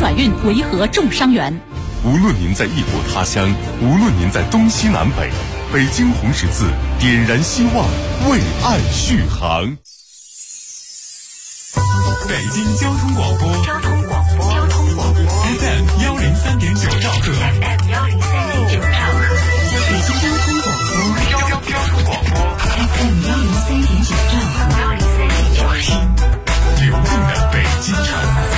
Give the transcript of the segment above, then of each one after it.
转运维和重伤员。 无论您在异国他乡，无论您在东西南北，北京红十字点燃希望，为爱续航。 北京交通广播，FM 103.9兆赫， 北京交通广播，FM 103.9兆赫， 听流动的北京城。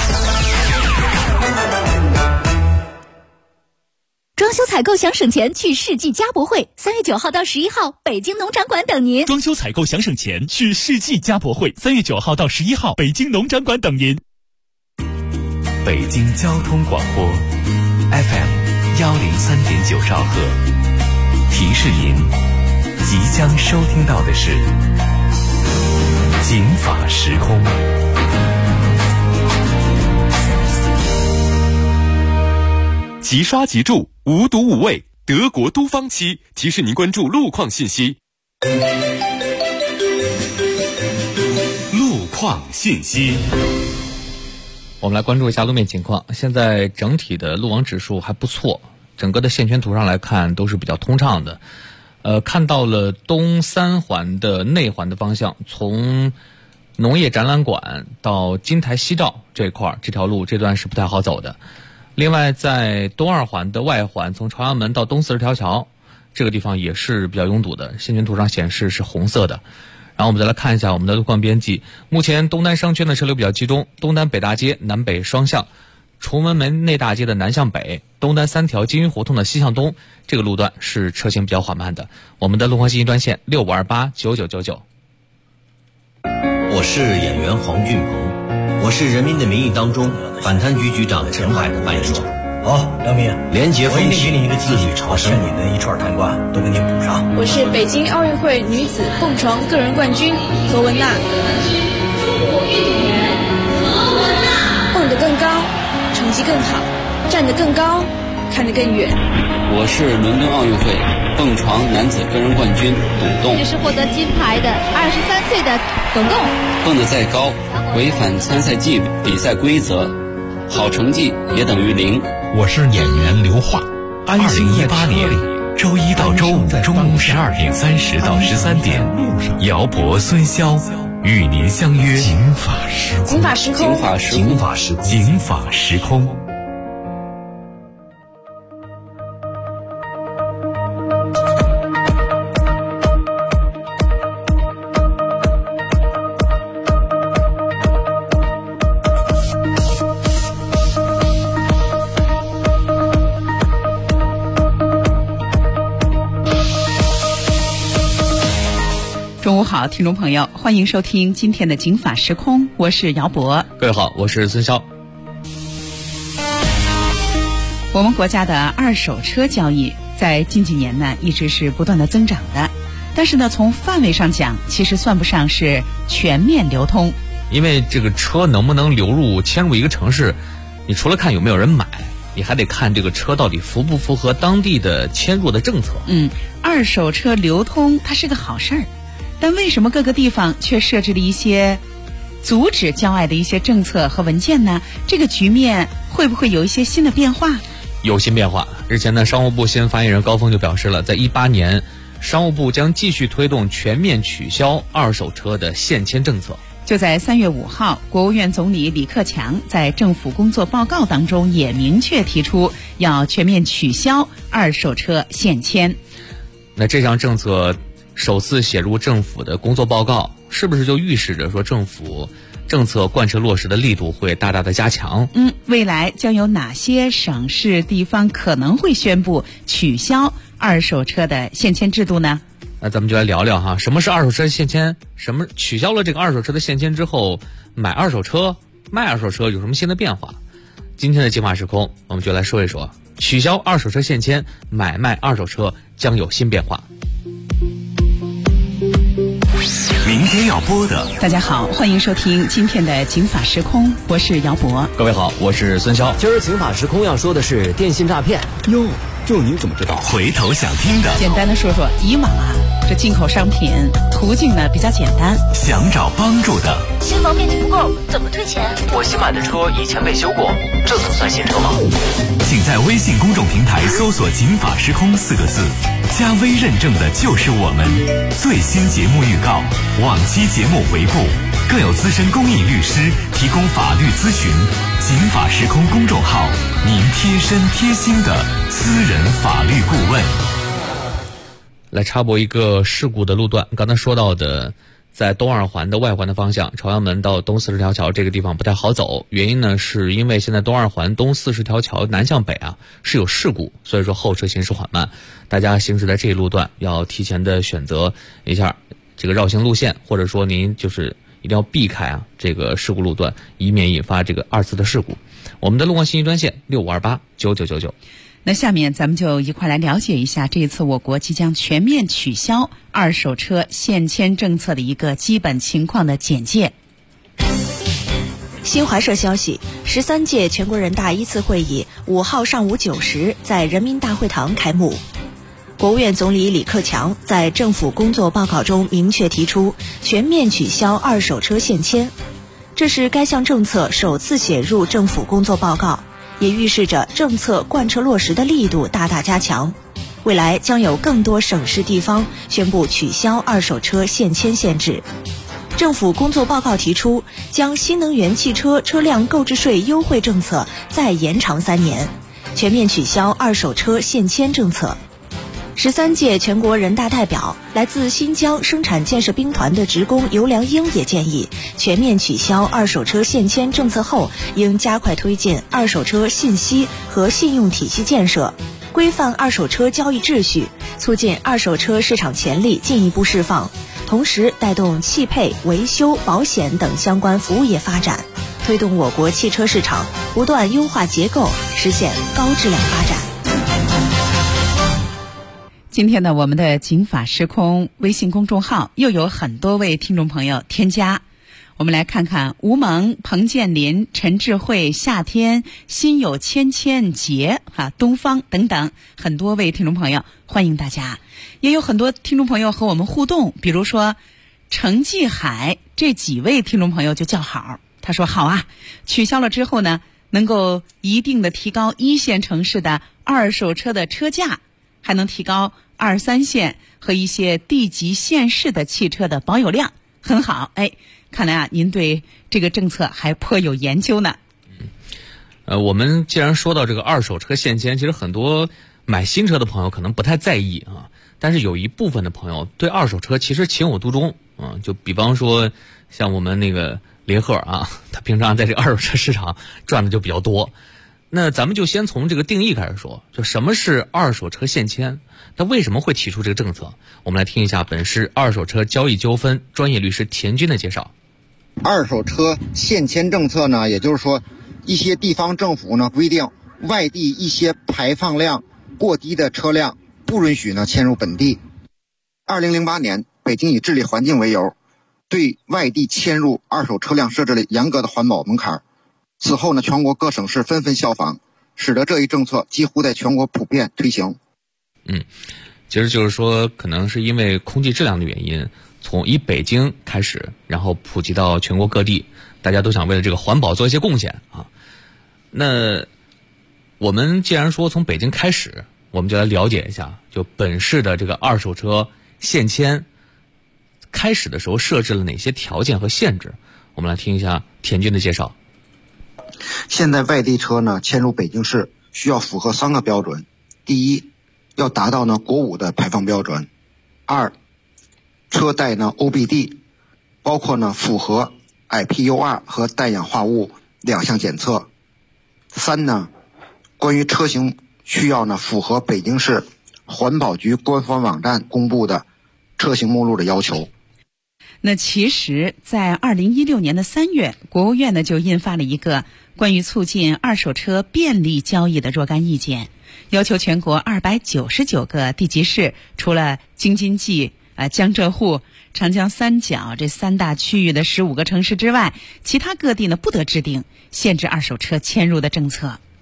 装修采购想省钱，去世纪家博会，3月9号到11号，北京农场馆等您。 装修采购想省钱，去世纪家博会，3月9号到11号，北京农场馆等您。 北京交通广播 FM 103.9兆赫，提示您即将收听到的是警法时空。 即刷即住，无毒无味，德国都芳漆提示您关注路况信息。路况信息， 我们来关注一下路面情况。现在整体的路网指数还不错，整个的线圈图上来看都是比较通畅的。看到了东三环的内环的方向，从农业展览馆到金台西照这一块，这条路这段是不太好走的。另外在东二环的外环，从朝阳门到东40条桥这个地方也是比较拥堵的，线圈图上显示是红色的。然后我们再来看一下我们的路况编辑，目前东单商圈的车流比较集中，东单北大街南北双向，崇文门内大街的南向北，东单3条金鱼胡同的西向东，这个路段是车行比较缓慢的。我们的路况信息专线65289999。 我是演员黄俊鹏，我是《人民的名义》当中反贪局局长陈海的扮演者。 好，梁明， 廉洁风气， 给你一个自律朝生， 你的一串贪官都给你补上。 我是北京奥运会女子蹦床个人冠军何文娜。蹦得更高，成绩更好，站得更高，看得更远。 我是伦敦奥运会蹦床男子个人冠军董栋。 这是获得金牌的23岁的董栋。 蹦得再高，违反参赛比赛规则，好成绩也等于0。 我是演员刘桦。2018年周一到周五中午12点30到13点，姚博、孙潇与您相约警法时空。 警法时空， 警法时空，警法时空。 中午好，听众朋友，欢迎收听今天的警法时空，我是姚博。 各位好，我是孙潇。 我们国家的二手车交易在近几年呢一直是不断的增长的，但是呢从范围上讲，其实算不上是全面流通。 因为这个车能不能迁入一个城市，你除了看有没有人买，你还得看这个车到底符不符合当地的迁入的政策。 二手车流通它是个好事儿，但为什么各个地方却设置了一些阻止交易的一些政策和文件呢？这个局面会不会有一些新的变化？ 有新变化。日前呢，商务部新闻发言人高峰就表示了，在18年，商务部将继续推动全面取消二手车的限迁政策。 就在3月5号，国务院总理李克强在政府工作报告当中也明确提出要全面取消二手车限迁。 那这项政策首次写入政府的工作报告，是不是就预示着说政府政策贯彻落实的力度会大大的加强？ 未来将有哪些省市地方可能会宣布取消二手车的限迁制度呢？ 那咱们就来聊聊哈，什么是二手车限迁？什么取消了这个二手车的限迁之后，买二手车、卖二手车有什么新的变化？今天的警法时空，我们就来说一说，取消二手车限迁，买卖二手车将有新变化。 明天要播的， 大家好，欢迎收听今天的警法时空，我是姚博。 各位好，我是孙潇。 今儿警法时空要说的是电信诈骗。 哟， 就你怎么知道？ 回头想听的， 简单的说说，以往啊，这进口商品途径呢比较简单。 想找帮助的， 新房面积不够，怎么退钱？ 我新买的车以前被修过，这能算新车吗？ 请在微信公众平台搜索“警法时空”4个字，加微认证的就是我们。最新节目预告、往期节目回顾，更有资深公益律师提供法律咨询。警法时空公众号，您贴身贴心的私人法律顾问。 来插播一个事故的路段，刚才说到的，在东二环的外环的方向，朝阳门到东40条桥这个地方不太好走，原因呢是因为现在东二环东40条桥南向北啊是有事故，所以说后车行驶缓慢，大家行驶在这一路段要提前的选择一下这个绕行路线，或者说您就是一定要避开啊这个事故路段，以免引发这个2次的事故。我们的路况信息专线65289999。 那下面咱们就一块来了解一下这一次我国即将全面取消二手车限迁政策的一个基本情况的简介。 新华社消息，13届全国人大1次会议5号上午9时在人民大会堂开幕。国务院总理李克强在政府工作报告中明确提出全面取消二手车限迁，这是该项政策首次写入政府工作报告，也预示着政策贯彻落实的力度大大加强。未来将有更多省市地方宣布取消二手车限迁限制。政府工作报告提出，将新能源汽车车辆购置税优惠政策再延长3年，全面取消二手车限迁政策。13届全国人大代表、来自新疆生产建设兵团的职工尤良英也建议，全面取消二手车限迁政策后，应加快推进二手车信息和信用体系建设，规范二手车交易秩序，促进二手车市场潜力进一步释放，同时带动汽配、维修、保险等相关服务业发展，推动我国汽车市场不断优化结构，实现高质量发展。 今天呢，我们的警法时空微信公众号又有很多位听众朋友添加，我们来看看吴萌、彭建林、陈智慧、夏天、心有千千结东方等等很多位听众朋友，欢迎大家。也有很多听众朋友和我们互动，比如说程继海，这几位听众朋友就叫好，他说好啊，取消了之后呢，能够一定的提高1线城市的二手车的车价，还能提高2、3线和一些地级县市的汽车的保有量，很好。看来啊，您对这个政策还颇有研究呢。 我们既然说到这个二手车限迁，其实很多买新车的朋友可能不太在意啊，但是有一部分的朋友对二手车其实情有独钟啊。就比方说像我们那个林鹤啊，他平常在这个二手车市场赚的就比较多。那咱们就先从这个定义开始说，就什么是二手车限迁，他为什么会提出这个政策？我们来听一下本市二手车交易纠纷专业律师田军的介绍。 二手车限迁政策呢，也就是说一些地方政府呢规定外地一些排放量过低的车辆不允许呢迁入本地。2008年，北京以治理环境为由，对外地迁入二手车辆设置了严格的环保门槛。此后呢，全国各省市纷纷效仿，使得这一政策几乎在全国普遍推行。 其实就是说，可能是因为空气质量的原因，从以北京开始，然后普及到全国各地，大家都想为了这个环保做一些贡献啊。那我们既然说从北京开始，我们就来了解一下，就本市的这个二手车限迁开始的时候设置了哪些条件和限制。我们来听一下田军的介绍。 现在外地车呢迁入北京市需要符合3个标准：第一，要达到呢国5的排放标准；二，车带呢 OBD， 包括呢符合 IPU2 和氮氧化物2项检测；三呢，关于车型需要呢符合北京市环保局官方网站公布的车型目录的要求。 那其实在2016年的3月，国务院呢就印发了一个关于促进二手车便利交易的若干意见，要求全国299个地级市，除了京津冀、江浙沪、长江三角这3大区域的15个城市之外，其他各地呢不得制定限制二手车迁入的政策。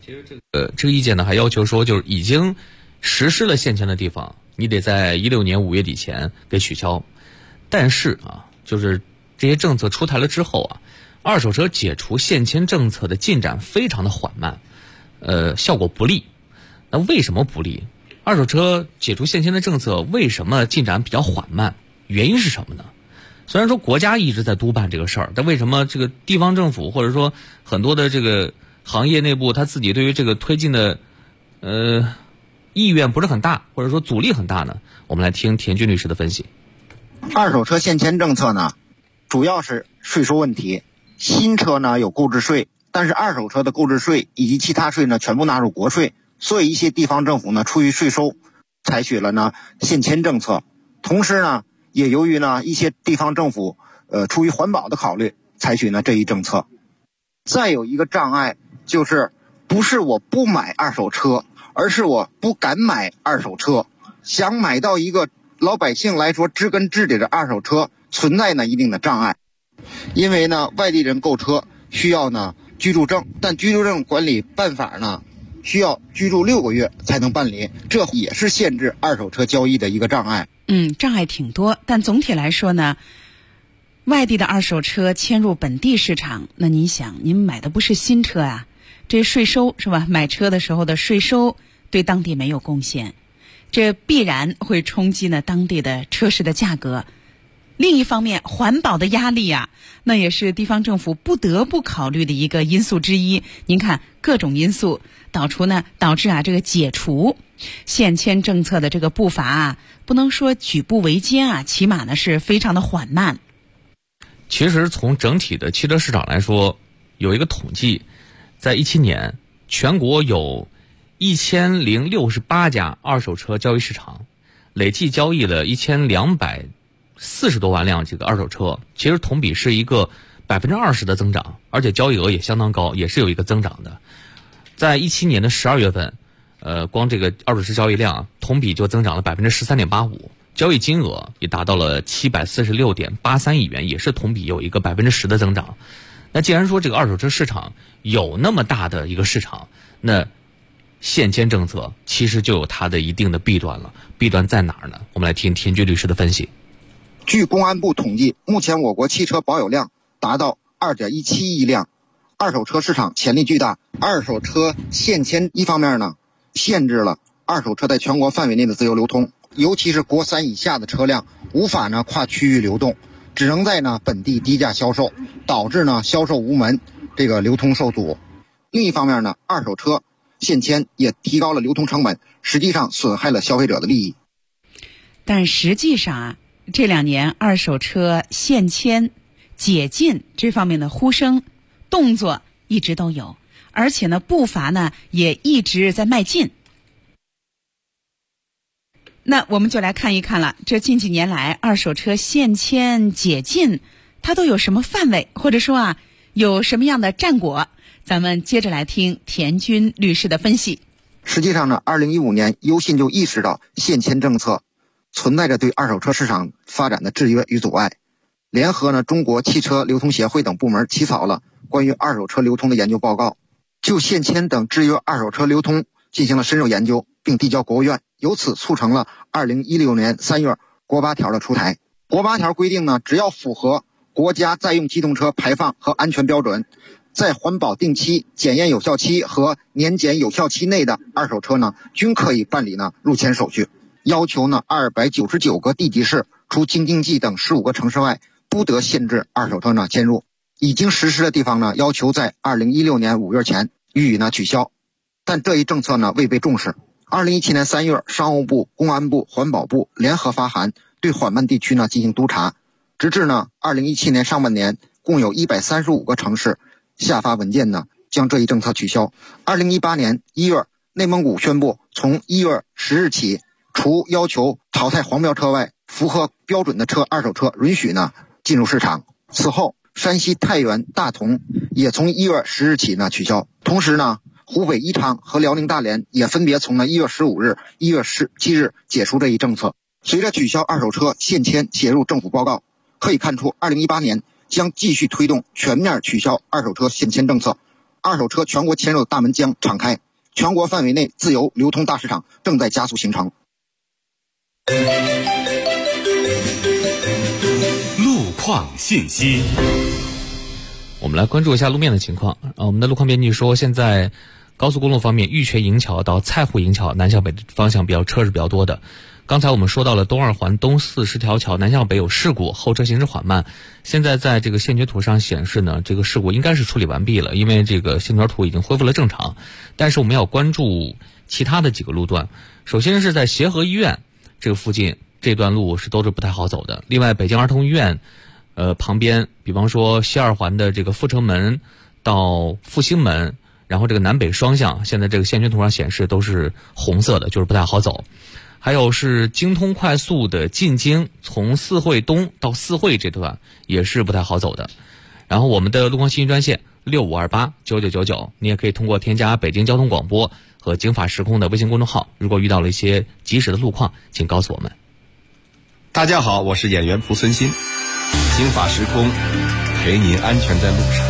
其实这个意见呢，还要求说，就是已经实施了限迁的地方，你得在16年5月底前给取消。但是啊，就是这些政策出台了之后啊，二手车解除限迁政策的进展非常的缓慢，效果不利。那为什么不利？二手车解除限迁的政策为什么进展比较缓慢？原因是什么呢？虽然说国家一直在督办这个事儿，但为什么这个地方政府或者说很多的这个行业内部他自己对于这个推进的意愿不是很大，或者说阻力很大呢？我们来听田军律师的分析。 二手车限迁政策呢，主要是税收问题。新车呢有购置税，但是二手车的购置税以及其他税呢全部纳入国税，所以一些地方政府呢出于税收，采取了呢限迁政策。同时呢，也由于呢一些地方政府出于环保的考虑，采取呢这一政策。再有一个障碍就是不是我不买二手车，而是我不敢买二手车。想买到一个老百姓来说知根知底的二手车，存在呢一定的障碍。因为呢外地人购车需要呢居住证，但居住证管理办法呢需要居住6个月才能办理，这也是限制二手车交易的一个障碍。 障碍挺多，但总体来说呢，外地的二手车迁入本地市场，那您想，您买的不是新车啊，这税收是吧？买车的时候的税收对当地没有贡献，这必然会冲击呢当地的车市的价格。另一方面，环保的压力啊，那也是地方政府不得不考虑的一个因素之一。您看，各种因素导致这个解除限迁政策的这个步伐啊，不能说举步维艰啊，起码呢是非常的缓慢。 其实从整体的汽车市场来说，有一个统计，在17年全国有1068家二手车交易市场，累计交易了1240多万辆这个二手车，其实同比是一个20%的增长，而且交易额也相当高，也是有一个增长的。在17年的12月份，光这个二手车交易量同比就增长了13.85%，交易金额也达到了746.83亿元，也是同比有一个10%的增长。那既然说这个二手车市场有那么大的一个市场，那限迁政策其实就有它的一定的弊端了。弊端在哪儿呢？我们来听田军律师的分析。 据公安部统计，目前我国汽车保有量达到2.17亿辆，二手车市场潜力巨大。二手车限迁一方面呢，限制了二手车在全国范围内的自由流通，尤其是国3以下的车辆无法呢跨区域流动，只能在呢本地低价销售，导致呢销售无门，这个流通受阻。另一方面呢，二手车限迁也提高了流通成本，实际上损害了消费者的利益。 但实际上啊，这2年二手车限迁、解禁这方面的呼声、动作一直都有，而且呢步伐呢也一直在迈进。那我们就来看一看了，这近几年来二手车限迁、解禁，它都有什么范围，或者说啊有什么样的战果？咱们接着来听田军律师的分析。 实际上呢，2015年优信就意识到限迁政策存在着对二手车市场发展的制约与阻碍，联合呢中国汽车流通协会等部门起草了关于二手车流通的研究报告，就限迁等制约二手车流通进行了深入研究，并递交国务院，由此促成了2016年3月国8条的出台。国8条规定呢，只要符合国家在用机动车排放和安全标准，在环保定期、检验有效期和年检有效期内的二手车呢，均可以办理呢入迁手续。要求呢299个地级市除京津冀等15个城市外，不得限制二手车呢迁入。已经实施的地方呢，要求在2016年5月前予以呢取消。但这一政策呢未被重视。2017年3月，商务部、公安部、环保部联合发函对缓慢地区呢进行督查，直至呢2017年上半年，共有135个城市下发文件呢将这一政策取消。2018年1月，内蒙古宣布从1月10日起，除要求淘汰黄标车外，符合标准的二手车允许呢进入市场。此后，山西太原、大同也从1月10日起呢取消。同时呢，湖北宜昌和辽宁大连也分别从1月15日、1月17日解除这一政策。随着取消二手车限迁写入政府报告，可以看出2018年将继续推动全面取消二手车限迁政策。 二手车全国签售的大门将敞开，全国范围内自由流通大市场正在加速形成。 路况信息。 我们来关注一下路面的情况。我们的路况编辑说，现在高速公路方面，玉泉营桥到蔡湖营桥南向北方向车是比较多的。刚才我们说到了东二环东40条桥南向北有事故，后车行驶缓慢。现在在这个线圈图上显示呢，这个事故应该是处理完毕了，因为这个线圈图已经恢复了正常。但是我们要关注其他的几个路段。首先是在协和医院这个附近，这段路都是不太好走的。另外，北京儿童医院旁边，比方说西二环的这个阜成门到复兴门，然后这个南北双向，现在这个线圈图上显示都是红色的，就是不太好走。还有是京通快速的进京，从四惠东到四惠这段也是不太好走的。然后我们的路况信息专线65289999，你也可以通过添加北京交通广播和警法时空的微信公众号，如果遇到了一些及时的路况，请告诉我们。 大家好，我是演员蒲存昕，警法时空陪您安全在路上。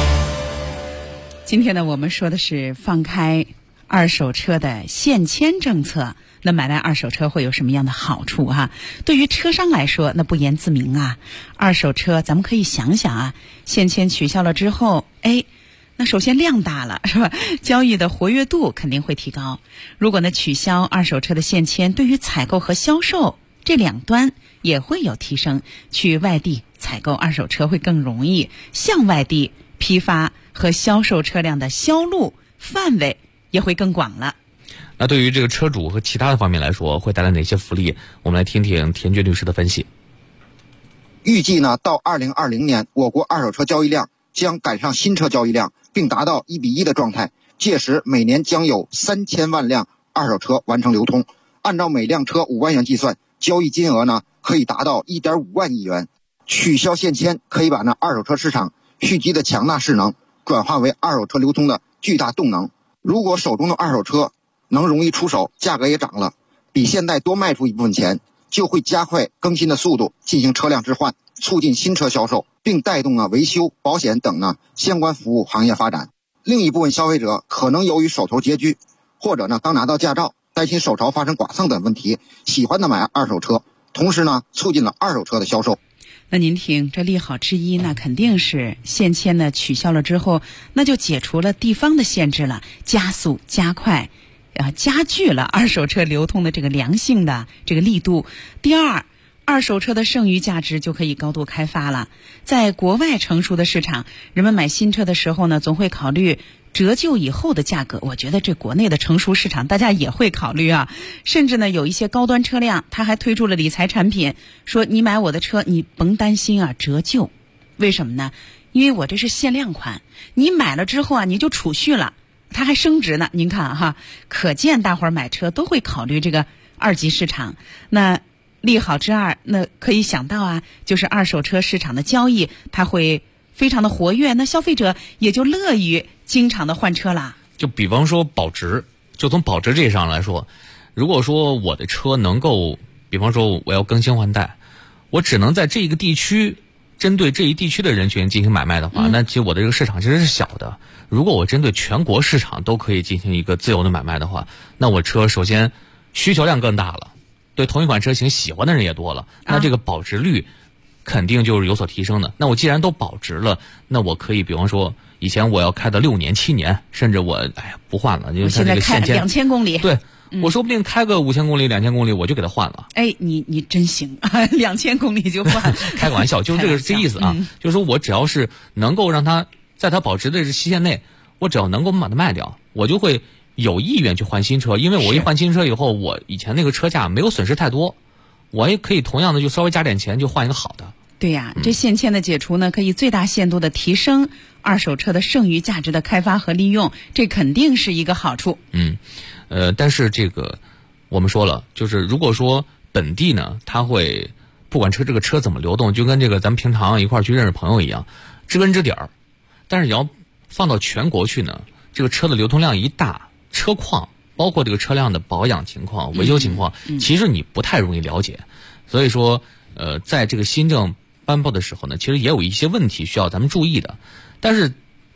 今天呢，我们说的是放开二手车的限迁政策。那买卖二手车会有什么样的好处啊？对于车商来说，那不言自明啊。二手车咱们可以想想啊，限迁取消了之后，那首先量大了，是吧？交易的活跃度肯定会提高。如果呢取消二手车的限迁，对于采购和销售这两端也会有提升，去外地采购二手车会更容易，向外地批发和销售车辆的销路范围也会更广了。 那对于这个车主和其他的方面来说，会带来哪些福利？我们来听听田军律师的分析。 预计呢，到2020年，我国二手车交易量将赶上新车交易量，并达到1:1的状态。届时，每年将有3000万辆二手车完成流通。按照每辆车5万元计算，交易金额呢可以达到1.5万亿元。取消限迁，可以把二手车市场蓄积的强大势能转化为二手车流通的巨大动能。如果手中的二手车能容易出手，价格也涨了，比现在多卖出一部分钱，就会加快更新的速度，进行车辆置换，促进新车销售，并带动维修、保险等相关服务行业发展。另一部分消费者可能由于手头拮据，或者刚拿到驾照，担心手潮发生剐蹭等问题，喜欢买二手车，同时促进了二手车的销售。 那您听，这利好之一，那肯定是限迁呢取消了之后，那就解除了地方的限制了，加速加快加剧了二手车流通的这个良性的这个力度。第二，二手车的剩余价值就可以高度开发了。在国外成熟的市场，人们买新车的时候呢，总会考虑折旧以后的价格。我觉得这国内的成熟市场大家也会考虑啊。甚至呢，有一些高端车辆，它还推出了理财产品，说你买我的车，你甭担心折旧。为什么呢？因为我这是限量款，你买了之后你就储蓄了，它还升值呢。您看哈，可见大伙儿买车都会考虑这个二级市场。那利好之二，那可以想到就是二手车市场的交易它会非常的活跃，那消费者也就乐于经常的换车啦。 就比方说保值，就从保值这上来说，如果说我的车能够，比方说我要更新换代，我只能在这一个地区针对这一地区的人群进行买卖的话，那其实我的这个市场其实是小的。如果我针对全国市场都可以进行一个自由的买卖的话，那我车首先需求量更大了，对同一款车型喜欢的人也多了，那这个保值率肯定就是有所提升的。那我既然都保值了，那我可以比方说以前我要开的6年7年，甚至我不换了，因为它这个限迁 2000公里， 对，我说不定开个5000公里2000公里我就给它换了。 你真行，2000公里就换开个玩笑，就是这意思啊。就是说我只要是能够让它在它保值的期限内，我只要能够把它卖掉，我就会有意愿去换新车。因为我一换新车以后，我以前那个车价没有损失太多，我也可以同样的就稍微加点钱就换一个好的。 对呀，这限迁的解除呢，可以最大限度的提升二手车的剩余价值的开发和利用，这肯定是一个好处。 但是这个我们说了，就是如果说本地呢，它会不管这个车怎么流动，就跟这个咱们平常一块去认识朋友一样，知根知底儿。但是你要放到全国去呢，这个车的流通量一大，车况包括这个车辆的保养情况、维修情况，其实你不太容易了解。所以说，在这个新政颁布的时候呢，其实也有一些问题需要咱们注意的。但是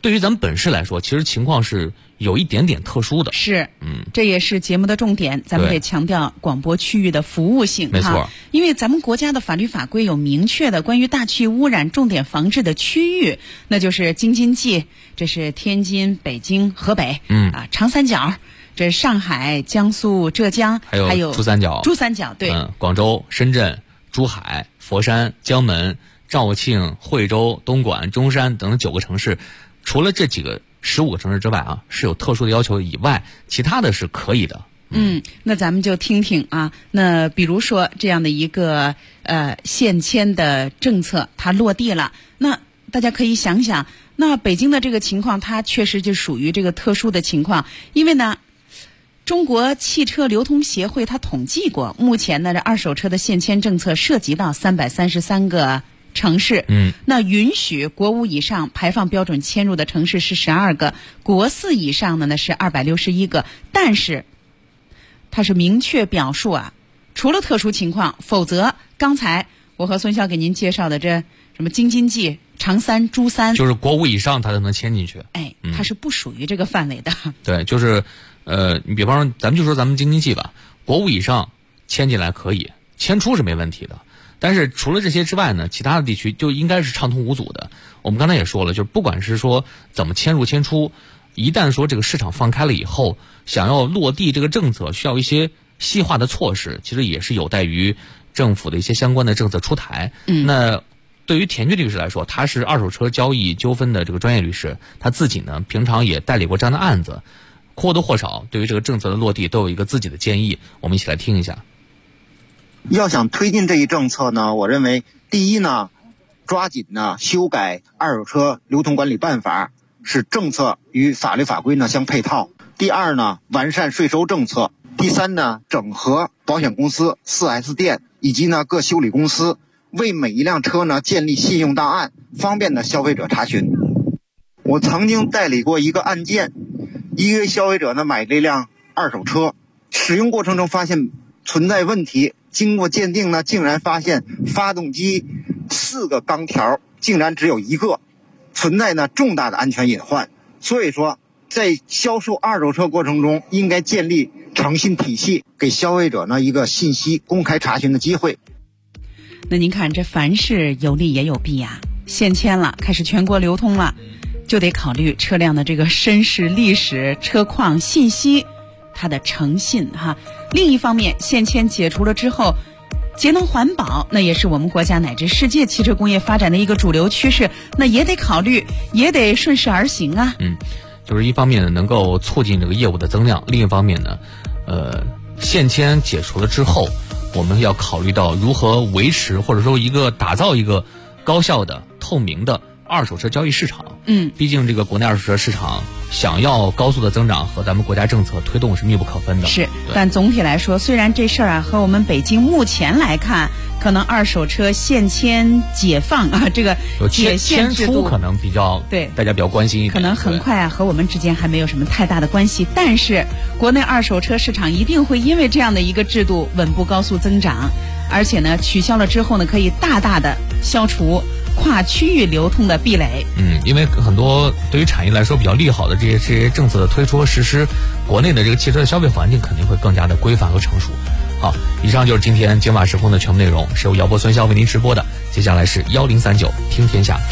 对于咱们本市来说，其实情况是有一点点特殊的。 是，这也是节目的重点，咱们得强调广播区域的服务性。 没错， 因为咱们国家的法律法规有明确的关于大气污染重点防治的区域，那就是京津冀，这是天津、北京、河北，长三角，这是上海、江苏、浙江，还有珠三角， 对， 广州、深圳、珠海、佛山、江门、肇庆、惠州、东莞、中山等9个城市。除了这几个15个城市之外啊，是有特殊的要求以外，其他的是可以的。 那咱们就听听啊，那比如说这样的一个限迁的政策，它落地了，那大家可以想想，那北京的这个情况，它确实就属于这个特殊的情况，因为呢，中国汽车流通协会它统计过，目前呢这二手车的限迁政策涉及到333个城市，那允许国5以上排放标准迁入的城市是12个，国4以上的呢是261个，但是它是明确表述啊，除了特殊情况，否则刚才我和孙骁给您介绍的这什么京津冀、长三、珠三， 就是国5以上它才能迁进去， 它是不属于这个范围的。 对，就是你比方说咱们就说咱们京津冀吧，国5以上迁进来可以，迁出是没问题的。但是除了这些之外呢，其他的地区就应该是畅通无阻的。我们刚才也说了，就是不管是说怎么迁入迁出，一旦说这个市场放开了以后，想要落地这个政策，需要一些细化的措施，其实也是有待于政府的一些相关的政策出台。那对于田军律师来说，他是二手车交易纠纷的这个专业律师，他自己呢平常也代理过这样的案子，或多或少对于这个政策的落地都有一个自己的建议。我们一起来听一下。 要想推进这一政策呢，我认为第一呢，抓紧呢修改二手车流通管理办法，使政策与法律法规呢相配套。第二呢，完善税收政策。第三呢，整合保险公司、4S 店以及呢各修理公司，为每一辆车呢建立信用档案，方便呢消费者查询。我曾经代理过一个案件，一个消费者呢买了一辆二手车，使用过程中发现存在问题，经过鉴定呢，竟然发现发动机4个钢条竟然只有1个，存在呢重大的安全隐患。所以说，在销售二手车过程中，应该建立诚信体系，给消费者呢一个信息公开查询的机会。 那您看，这凡事有利也有弊呀。限迁了，开始全国流通了，就得考虑车辆的这个身世、历史、车况信息，它的诚信哈。另一方面，限迁解除了之后，节能环保那也是我们国家乃至世界汽车工业发展的一个主流趋势，那也得考虑，也得顺势而行啊。 就是一方面呢能够促进这个业务的增量，另一方面呢限迁解除了之后，我们要考虑到如何维持或者说打造一个高效的透明的二手车交易市场。毕竟这个国内二手车市场想要高速的增长，和咱们国家政策推动是密不可分的。 是，但总体来说，虽然这事儿啊和我们北京目前来看，可能二手车限迁解放啊，这个解限制度可能比较对大家比较关心一点， 可能很快啊和我们之间还没有什么太大的关系。但是国内二手车市场一定会因为这样的一个制度稳步高速增长，而且呢取消了之后呢，可以大大的消除跨区域流通的壁垒。 因为很多对于产业来说比较利好的这些政策的推出和实施，国内的这个汽车的消费环境肯定会更加的规范和成熟。好，以上就是今天警法时空的全部内容，是由姚波、孙骁为您直播的。接下来是1039听天下。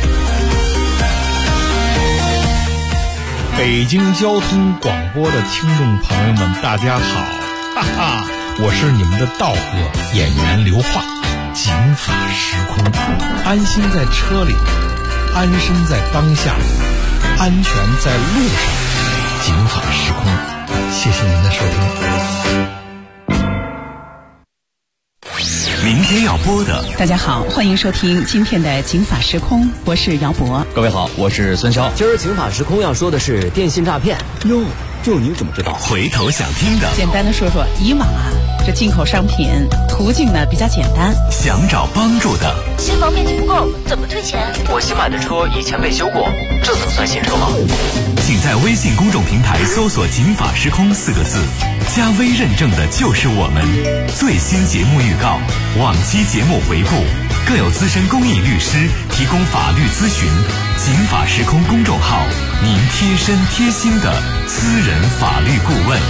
北京交通广播的听众朋友们，大家好，哈哈，我是你们的道哥演员刘化。警法时空，安心在车里，安身在当下，安全在路上。警法时空，谢谢您的收听。 明天要播的， 大家好，欢迎收听今天的警法时空，我是姚博。 各位好，我是孙骁。 今儿警法时空要说的是电信诈骗哟，就您怎么知道？ 回头想听的， 简单的说说，以往啊，这进口商品途径呢比较简单， 想找帮助的， 新房面积不够，怎么退钱？ 我新买的车以前被修过，这怎么算新车吗？ 请在微信公众平台搜索“警法时空”4个字，加微认证的就是我们。最新节目预告、往期节目回顾、 更有资深公益律师提供法律咨询。警法时空公众号，您贴身贴心的私人法律顾问。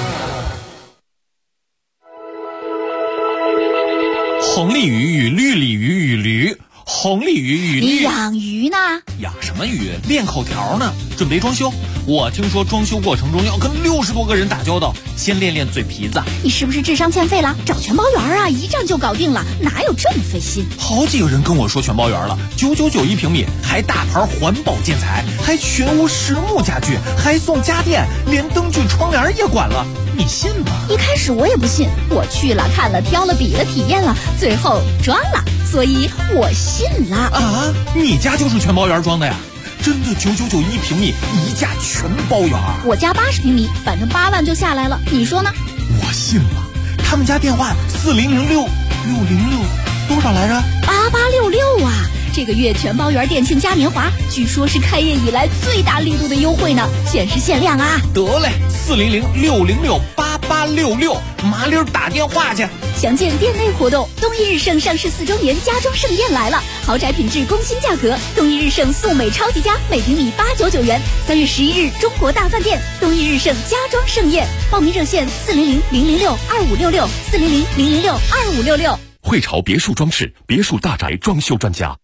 红鲤鱼与绿鲤鱼与驴，红鲤鱼与绿。 你养鱼呢？ 养什么鱼？练口条呢，准备装修。我听说装修过程中要跟60多个人打交道，先练练嘴皮子。 你是不是智商欠费了？找全包园啊，一站就搞定了，哪有这么费心？ 好几个人跟我说全包园了，999一平米，还大牌环保建材，还全屋实木家具，还送家电，连灯具窗帘也管了，你信吗？ 一开始我也不信，我去了看了挑了比了体验了，最后装了，所以我信了。 啊，你家就是全包园装的呀？真的999一平米，一价全包园。 我家80平米，反正8万就下来了，你说呢？ 我信了。他们家电话4006多少来着 ？8866啊！这个月全包园店庆嘉年华，据说是开业以来最大力度的优惠呢，限时限量啊！ 得嘞，40068866，麻溜打电话去。 详见店内活动。东一日盛上市4周年家装盛宴来了，豪宅品质工薪价格，东一日盛素美超级家，每平米899元。3月11日，中国大饭店东一日盛家装盛宴，报名热线400-006-2566，400-006-2566。 汇潮别墅装饰，别墅大宅装修专家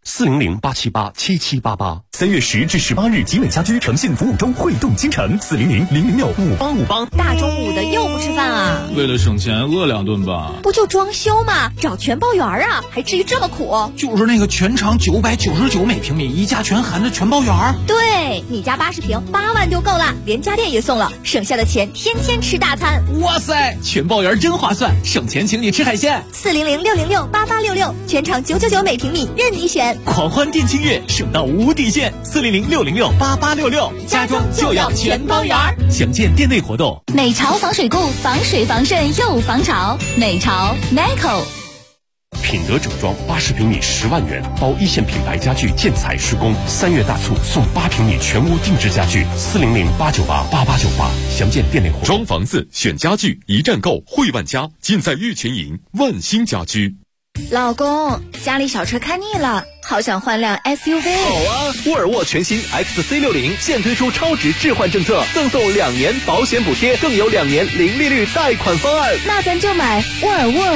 ，400-878-7788。3月10至18日，集美家居诚信服务周汇动京城，400-006-5858。 大中午的又不吃饭啊？ 为了省钱，饿2顿吧。 不就装修吗？找全包园啊，还至于这么苦？ 就是那个全长999每平米，一价全含的全包园。 对，你家80平，8万就够了，连家电也送了，省下的钱天天吃大餐。 哇塞，全包园真划算，省钱请你吃海鲜。 400-606-8866，全场999每平米，任你选。 狂欢店庆月，省到无底线。400-606-8866， 家装就要全包园。 详见店内活动。 美潮防水固，防水防渗又防潮。美潮 Neco。 品德整装80平米10万元，包一线品牌家具建材施工，3月大促送8平米全屋定制家具，400-898-8898。详见店内活动。装房子选家具，一站购汇万家，尽在玉泉营万兴家居。 老公，家里小车看腻了，好想换辆 SUV。 好啊，沃尔沃全新 XC60现推出超值置换政策，赠送2年保险补贴，更有2年零利率贷款方案。 那咱就买沃尔沃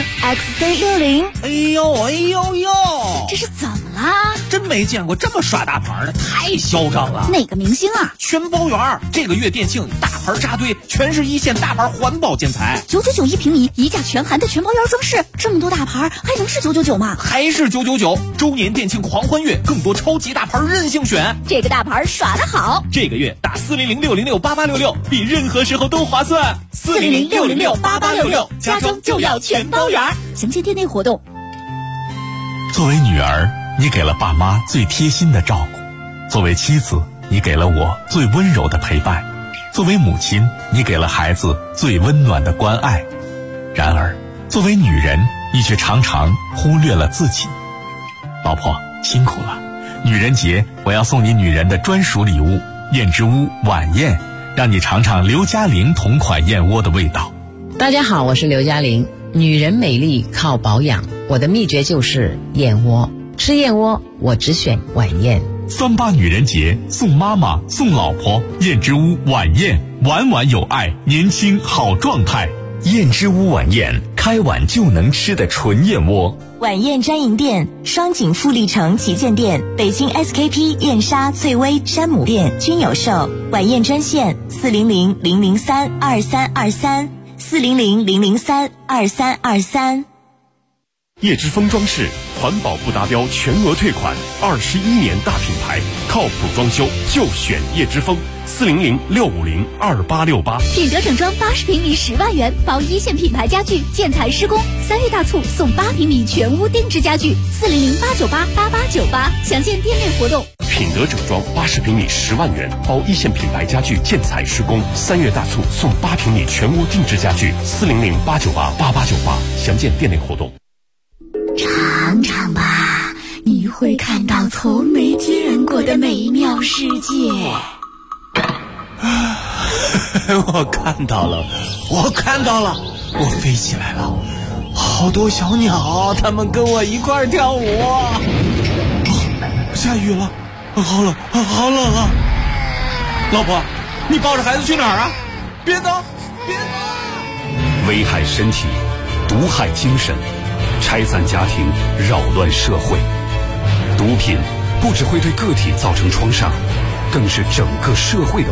XC60。 哎呦， 这是怎么啦？ 真没见过这么耍大牌的，太嚣张了。 哪个明星啊？ 全包园，这个月店庆大牌扎堆，全是一线大牌环保建材 ，999一平米，一价全含的全包园装饰，这么多大牌还能是999吗？ 还是999。周年店庆狂欢月，更多超级大牌任性选， 这个大牌耍得好。 这个月打400-606-8866，比任何时候都划算。 400-606-8866，家装就要全包园。详见店内活动。 作为女儿，你给了爸妈最贴心的照顾；作为妻子，你给了我最温柔的陪伴；作为母亲，你给了孩子最温暖的关爱。然而，作为女人，你却常常忽略了自己。老婆，辛苦了。女人节，我要送你女人的专属礼物——燕之屋晚宴，让你尝尝刘嘉玲同款燕窝的味道。 大家好，我是刘嘉玲。女人美丽靠保养，我的秘诀就是燕窝。吃燕窝，我只选晚宴。 38女人节，送妈妈，送老婆，燕之屋晚宴，晚晚有爱，年轻好状态。燕之屋晚宴，开碗就能吃的纯燕窝。 晚宴专营店：双井富力城旗舰店、北京 SKP 燕莎、翠微、山姆店均有售。晚宴专线：400-003-2323，400-003-2323。 叶之峰装饰，环保不达标全额退款，21年大品牌，靠谱装修就选叶之峰。400-650-2868。 品德整装80平米10万元，包一线品牌家具建材施工，3月大促送8平米全屋定制家具，400-898-8898。详见店内活动。 品德整装80平米10万元，包一线品牌家具建材施工，3月大促送8平米全屋定制家具，400-898-8898。详见店内活动。 尝尝吧，你会看到从没见过的美妙世界。 我看到了，我飞起来了，好好多小鸟，它们跟我一块儿跳舞。下雨了，好冷，好冷啊！老婆，你抱着孩子去哪儿啊？别走，别走！ 危害身体，毒害精神，拆散家庭，扰乱社会。毒品不只会对个体造成创伤，更是整个社会的